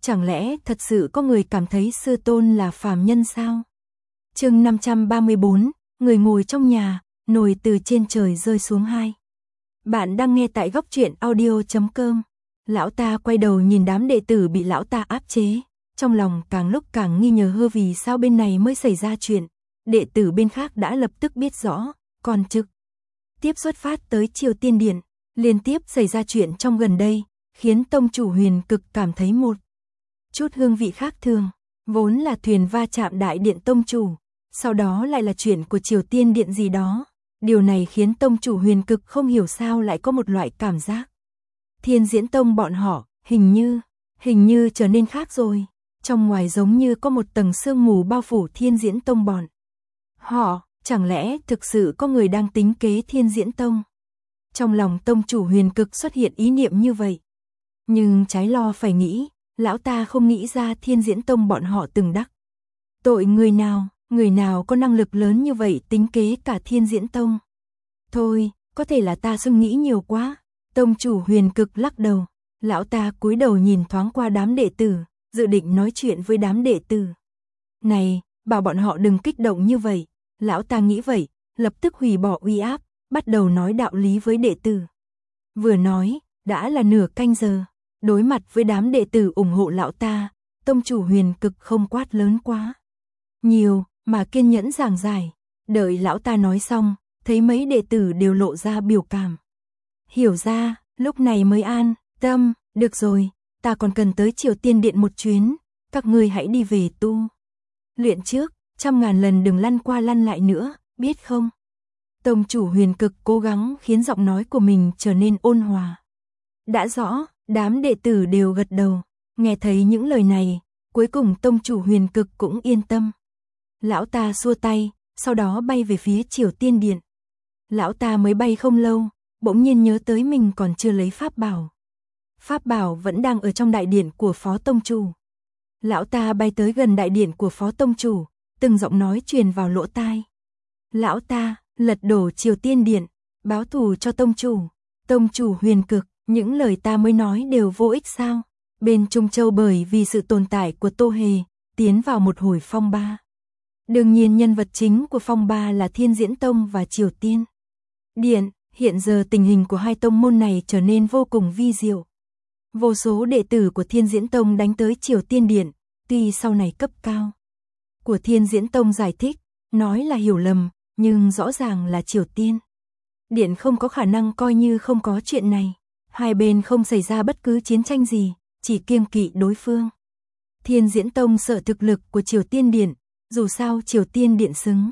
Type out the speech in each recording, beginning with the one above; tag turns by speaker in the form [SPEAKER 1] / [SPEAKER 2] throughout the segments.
[SPEAKER 1] Chẳng lẽ thật sự có người cảm thấy sư tôn là phàm nhân sao? Chương 534, người ngồi trong nhà, nồi từ trên trời rơi xuống hai. Bạn đang nghe tại góc truyện audio.com. Lão ta quay đầu nhìn đám đệ tử bị lão ta áp chế, trong lòng càng lúc càng nghi ngờ vì sao bên này mới xảy ra chuyện. Đệ tử bên khác đã lập tức biết rõ, còn trực tiếp xuất phát tới Triều Tiên Điện. Liên tiếp xảy ra chuyện trong gần đây, khiến tông chủ Huyền Cực cảm thấy một chút hương vị khác thường. Vốn là thuyền va chạm đại điện tông chủ, sau đó lại là chuyện của Triều Tiên Điện gì đó. Điều này khiến tông chủ Huyền Cực không hiểu sao lại có một loại cảm giác. Thiên Diễn Tông bọn họ, hình như trở nên khác rồi. Trong ngoài giống như có một tầng sương mù bao phủ Thiên Diễn Tông bọn họ, chẳng lẽ thực sự có người đang tính kế Thiên Diễn Tông? Trong lòng tông chủ Huyền Cực xuất hiện ý niệm như vậy. Nhưng trái lo phải nghĩ, lão ta không nghĩ ra Thiên Diễn Tông bọn họ từng đắc tội người nào có năng lực lớn như vậy tính kế cả Thiên Diễn Tông. Thôi, có thể là ta suy nghĩ nhiều quá. Tông chủ Huyền Cực lắc đầu, lão ta cúi đầu nhìn thoáng qua đám đệ tử, dự định nói chuyện với đám đệ tử. Này, bảo bọn họ đừng kích động như vậy. Lão ta nghĩ vậy, lập tức hủy bỏ uy áp, bắt đầu nói đạo lý với đệ tử. Vừa nói, đã là nửa canh giờ. Đối mặt với đám đệ tử ủng hộ lão ta, tông chủ Huyền Cực không quát lớn quá nhiều, mà kiên nhẫn giảng giải. Đợi lão ta nói xong, thấy mấy đệ tử đều lộ ra biểu cảm. Hiểu ra, lúc này mới an tâm. Được rồi, ta còn cần tới Triều Tiên Điện một chuyến, các ngươi hãy đi về tu luyện trước, 100.000 lần đừng lăn qua lăn lại nữa, biết không? Tông chủ Huyền Cực cố gắng khiến giọng nói của mình trở nên ôn hòa. Đã rõ, đám đệ tử đều gật đầu. Nghe thấy những lời này, cuối cùng tông chủ Huyền Cực cũng yên tâm. Lão ta xua tay, sau đó bay về phía Triều Tiên Điện. Lão ta mới bay không lâu, bỗng nhiên nhớ tới mình còn chưa lấy pháp bảo. Pháp bảo vẫn đang ở trong đại điện của phó tông chủ. Lão ta bay tới gần đại điện của phó tông chủ, từng giọng nói truyền vào lỗ tai. Lão ta, lật đổ Triều Tiên Điện, báo thù cho tông chủ. Tông chủ Huyền Cực, những lời ta mới nói đều vô ích sao? Bên Trung Châu bởi vì sự tồn tại của Tô Hề, tiến vào một hồi phong ba. Đương nhiên nhân vật chính của phong ba là Thiên Diễn Tông và Triều Tiên Điện. Hiện giờ tình hình của hai tông môn này trở nên vô cùng vi diệu. Vô số đệ tử của Thiên Diễn Tông đánh tới Triều Tiên Điện, tuy sau này cấp cao của Thiên Diễn Tông giải thích, nói là hiểu lầm, nhưng rõ ràng là Triều Tiên Điện không có khả năng coi như không có chuyện này. Hai bên không xảy ra bất cứ chiến tranh gì, chỉ kiêng kỵ đối phương. Thiên Diễn Tông sợ thực lực của Triều Tiên Điện, dù sao Triều Tiên Điện xứng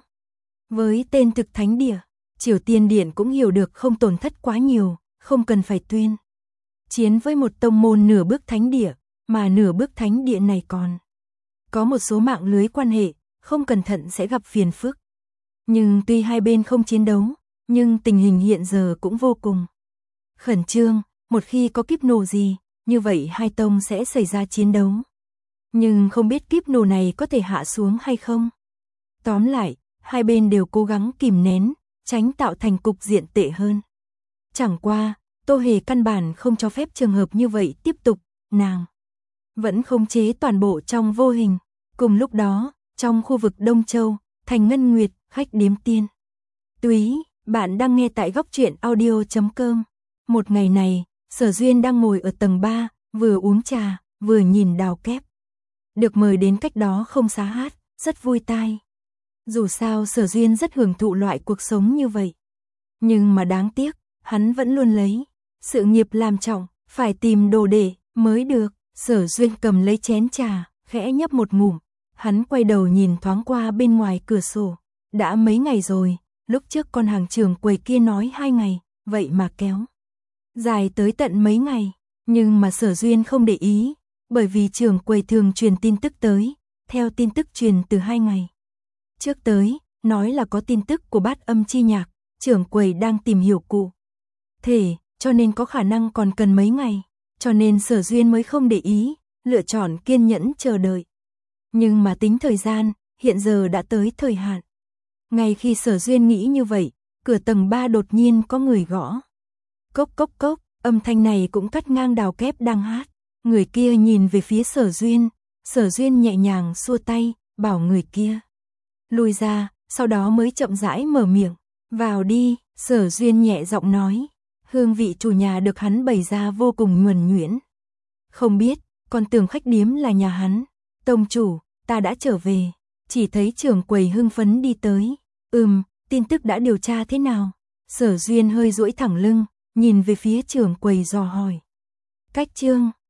[SPEAKER 1] với tên thực thánh địa. Triều Tiên Điện cũng hiểu được không tổn thất quá nhiều, không cần phải tuyên chiến với một tông môn nửa bước thánh địa, mà nửa bước thánh địa này còn có một số mạng lưới quan hệ, không cẩn thận sẽ gặp phiền phức. Nhưng tuy hai bên không chiến đấu, nhưng tình hình hiện giờ cũng vô cùng khẩn trương. Một khi có kíp nổ gì, như vậy hai tông sẽ xảy ra chiến đấu. Nhưng không biết kíp nổ này có thể hạ xuống hay không. Tóm lại, hai bên đều cố gắng kìm nén, tránh tạo thành cục diện tệ hơn. Chẳng qua, Tô Hề căn bản không cho phép trường hợp như vậy tiếp tục, nàng vẫn khống chế toàn bộ trong vô hình. Cùng lúc đó, trong khu vực Đông Châu, thành Ngân Nguyệt, khách điếm Tiên Túy, bạn đang nghe tại góc truyện audio.com. Một ngày này, Sở Duyên đang ngồi ở tầng 3, vừa uống trà, vừa nhìn đào kép. Được mời đến cách đó không xa hát, rất vui tai. Dù sao Sở Duyên rất hưởng thụ loại cuộc sống như vậy. Nhưng mà đáng tiếc, hắn vẫn luôn lấy sự nghiệp làm trọng, phải tìm đồ để mới được. Sở Duyên cầm lấy chén trà, khẽ nhấp một ngụm. Hắn quay đầu nhìn thoáng qua bên ngoài cửa sổ. Đã mấy ngày rồi, lúc trước con hàng trưởng quầy kia nói 2 ngày, vậy mà kéo dài tới tận mấy ngày. Nhưng mà Sở Duyên không để ý, bởi vì trưởng quầy thường truyền tin tức tới, theo tin tức truyền từ 2 ngày trước tới, nói là có tin tức của Bát Âm Chi Nhạc, trưởng quầy đang tìm hiểu cụ thể, cho nên có khả năng còn cần mấy ngày, cho nên Sở Duyên mới không để ý, lựa chọn kiên nhẫn chờ đợi. Nhưng mà tính thời gian, hiện giờ đã tới thời hạn. Ngay khi Sở Duyên nghĩ như vậy, cửa tầng 3 đột nhiên có người gõ. Cốc cốc cốc, âm thanh này cũng cắt ngang đào kép đang hát. Người kia nhìn về phía Sở Duyên nhẹ nhàng xua tay, bảo người kia lui ra, sau đó mới chậm rãi mở miệng, vào đi, Sở Duyên nhẹ giọng nói, hương vị chủ nhà được hắn bày ra vô cùng nhuần nhuyễn. Không biết, còn tưởng khách điếm là nhà hắn. Tông chủ, ta đã trở về, chỉ thấy trưởng quầy hưng phấn đi tới. Tin tức đã điều tra thế nào? Sở Duyên hơi duỗi thẳng lưng, nhìn về phía trưởng quầy dò hỏi. Cách chương